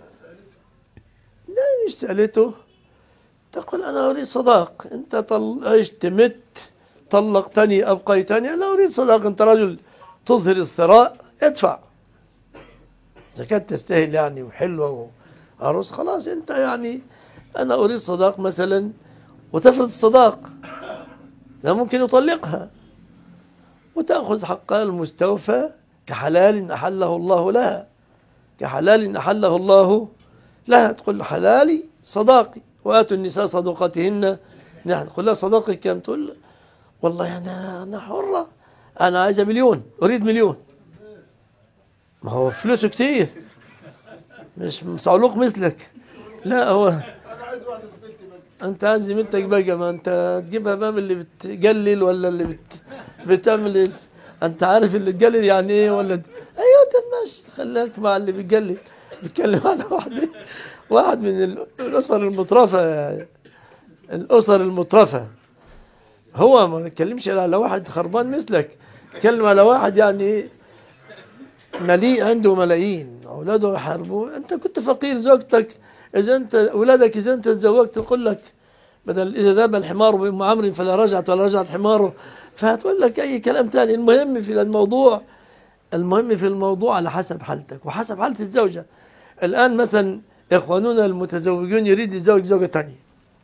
لا مش سألته، تقول أنا أريد صداق، أنت طل... عشت مت طلقتني أبقيتني، أنا أريد صداق، أنت رجل تظهر الثراء ادفع، إذا كانت تستاهل يعني وحلوة وعروس خلاص أنت يعني أنا أريد صداق مثلا، وتفرض الصداق، لا ممكن يطلقها وتأخذ حقها المستوفى كحلال أحله الله لها، كحلال أحله الله لها، تقول حلالي صداقي وآتوا النساء صدقاتهن، نحن تقول لها صداقي كم؟ تقول والله أنا أنا حرة، أنا عايزة مليون، أريد مليون، ما هو فلوسه كتير، مش صعلوق مثلك، لا هو أنت عايز زميلتك بقى، ما أنت تجيبها بقى من اللي بتقلل ولا اللي بت... بتعمل، أنت عارف اللي بتقلل يعني إيه ولا د... أيوة تمشي، خليك مع اللي بتقلل. بيتكلم على واحد واحد من الأسر المترفة، الأسر المترفة، هو ما بيتكلمش على واحد خربان مثلك، بيتكلم على واحد يعني مليء عنده ملايين، أولاده يحاربوه، أنت كنت فقير، زوجتك إذا أنت أولادك إذا أنت تزوجت تقول لك بدل إذا ذهب الحمار بأم عمرو فلا رجعت ولا رجعت حماره، فهتقول لك أي كلام تاني. المهم في الموضوع، المهم في الموضوع على حسب حالتك وحسب حالة الزوجة. الآن مثلا إخواننا المتزوجون يريد يتزوج زوجة تانية،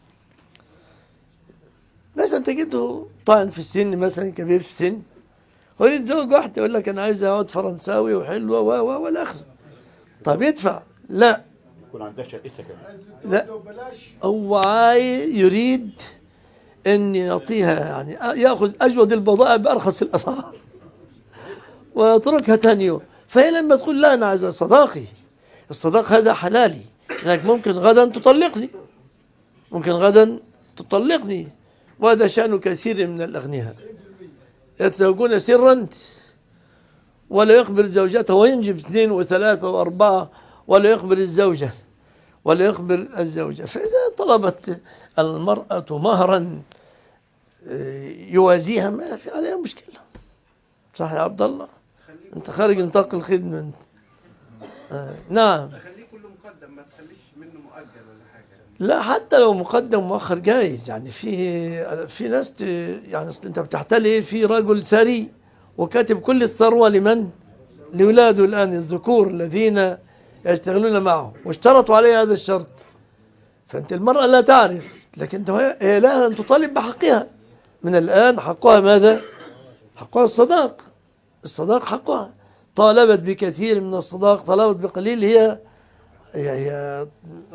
مثلا تجده طاعن في السن، مثلا كبير في السن، هو يتزوج واحدة يقول لك أنا عايز أقعد فرنساوي وحلوة و و والآخر. طب يدفع؟ لا يكون عندها شقتها كمان. لا، هو عاي يريد أن يعطيها يعني يأخذ أجود البضائع بأرخص الأسعار ويتركها ثاني يوم. فهي لما تقول لا أنا عايز صداقي، الصداق هذا حلالي، لكن ممكن غدا تطلقني، ممكن غدا تطلقني. وهذا شأن كثير من الأغنياء، يتزوجون سرا ولا يخبر زوجته، وينجب اثنين وثلاثة وأربعة ولا يخبر الزوجة ولا يخبر الزوجة. فإذا طلبت المرأة مهرا يوازيها ما في عليها مشكلة. صح يا عبد الله؟ أنت خارج نطاق الخدمة أنت. آه. نعم. خليه كله مقدم، ما تخليش منه مؤجل ولا حاجة. لا، حتى لو مقدم مؤخر جايز. يعني في في ناس يعني أنت بتحتلي في رجل ثري وكاتب كل الثروة لمن؟ لولاده الآن الذكور الذين يشتغلون معه، واشترطوا عليه هذا الشرط. فأنت المرأة لا تعرف، لكن هي لها أن تطالب بحقها من الآن. حقها ماذا؟ حقها الصداق. الصداق حقها. طالبت بكثير من الصداق، طالبت بقليل، هي هي, هي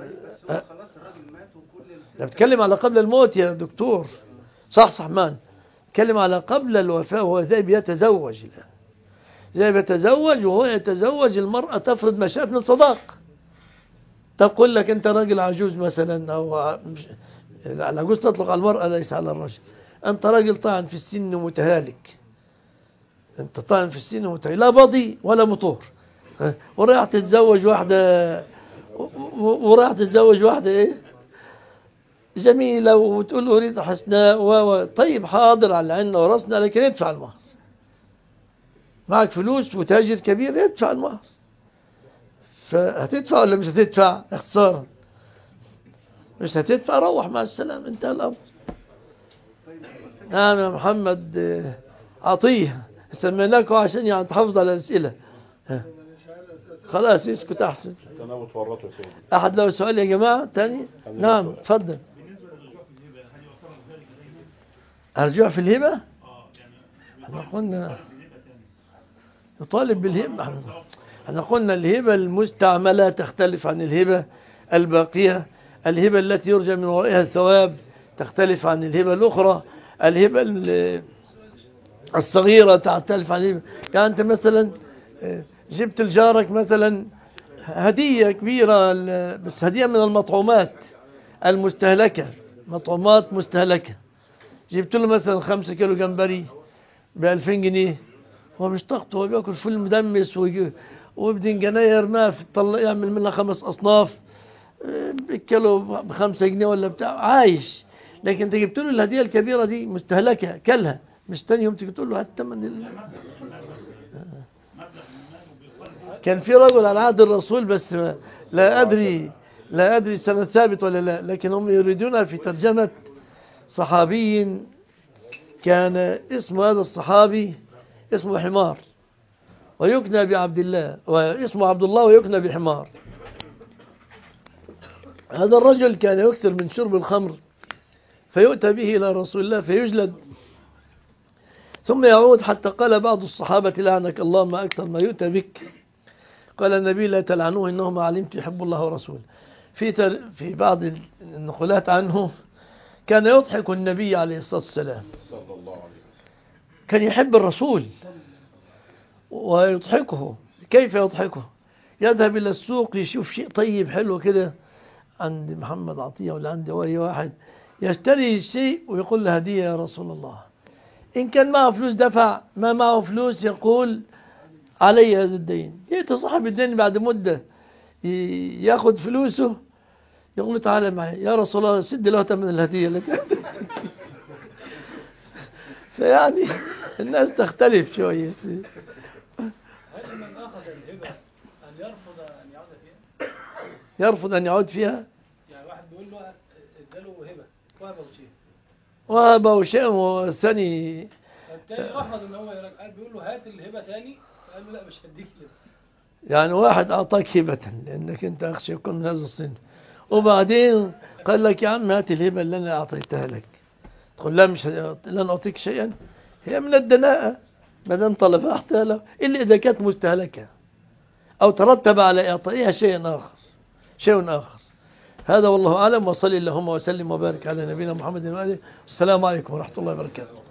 أه بتكلم على قبل الموت يا دكتور. صح صح مان، بتكلم على قبل الوفاة. وهو ذي بيتزوج الآن، زي بيتزوج وهو يتزوج، المرأة تفرض ما شاءت من صداق. تقول لك أنت راجل عجوز مثلا، أو العجوز تطلق على المرأة ليس على الرجل. أنت راجل طعن في السن متهالك، أنت طعن في السن متهالك، لا بضي ولا مطور، ورايح تتزوج واحدة ورايح تتزوج واحدة إيه جميلة، وتقول له أريد حسناء و طيب حاضر على عنا وراسنا، لكن ادفع المهر. معك فلوس وتاجر كبير، ادفع المهر. فهتدفع ولا مش هتدفع؟ اختصارا مش هتدفع، روح مع السلامة، انتهى الأمر. نعم يا محمد عطيه، سميناكم عشان يعني تحافظ على الأسئلة. خلاص اسكت أحسن. أحد له سؤال يا جماعة تاني؟ نعم تفضل. الرجوع في الهبة؟ احنا قلنا يطالب بالهبة. احنا قلنا الهبة المستعملة تختلف عن الهبة الباقية. الهبة التي يرجى من ورائها الثواب تختلف عن الهبة الأخرى. الهبة الصغيرة تختلف عن الهبة. يعني أنت مثلا جبت لجارك مثلا هدية كبيرة، بس هدية من المطعومات المستهلكة، مطعومات مستهلكة. جبت له مثلا خمسة كيلو جمبري بألفين جنيه، هو مش طاقته، هو بياكل فول مدمس وبدنجانية يرماها في الطلاق، يعمل منها خمس أصناف بالكيلو بخمسة جنيه ولا بتاع، عايش. لكن انت جبت له الهدية الكبيرة دي مستهلكة، كلها، مش تاني يوم تيجي تقول له هات ثمن. كان في رجل على عهد الرسول، بس لا أدري لا أدري سنة ثابت ولا لا، لكن هم يريدون في ترجمة صحابي كان اسم هذا الصحابي اسمه حمار ويكنى بعبد الله، واسمه عبد الله ويكنى بحمار. هذا الرجل كان يكثر من شرب الخمر، فيؤتى به إلى رسول الله فيجلد، ثم يعود حتى قال بعض الصحابة لعنك الله ما أكثر ما يؤتى بك. قال النبي لا تلعنوه إنه ما علمت يحب الله ورسوله. في تر... في بعض النقولات عنه كان يضحك النبي عليه الصلاة والسلام، كان يحب الرسول ويضحكه. كيف يضحكه؟ يذهب إلى السوق يشوف شيء طيب حلو كده عند محمد عطية ولا عند أي واحد، يشتري الشيء ويقول له هدية يا رسول الله. إن كان معه فلوس دفع، ما معه فلوس يقول علي هذا الدين. يأتي صاحب الدين بعد مدة ياخذ فلوسه، يقول له تعالى معي يا رسول الله سد له ثمن الهدية التي فيعني الناس تختلف شوية. هل من أخذ الهبة أن يرفض أن يعود فيها؟ يرفض أن يعود فيها؟ يعني واحد بيقول له اداله هبة وهبه وشيء وهبه وشيء، والثاني الثاني رفض ان هو يرجع، قال بيقول له هات الهبة ثاني، قال له لا مش هديك الهبة. يعني واحد أعطاك هبة لأنك أنت أخشى يكون من هذا الصنف، وبعدين قال لك يا عم هات الهبة اللي أنا أعطيتها لك، تقول لا مش لن أعطيك شيئا. هي من الدناءة، ما دام طلب حتى له، إلا إذا كانت مستهلكة أو ترتب على إعطائها شيء آخر شيء آخر. هذا والله أعلم، وصلي اللهم وسلم وبارك على نبينا محمد وآله. السلام عليكم ورحمة الله وبركاته.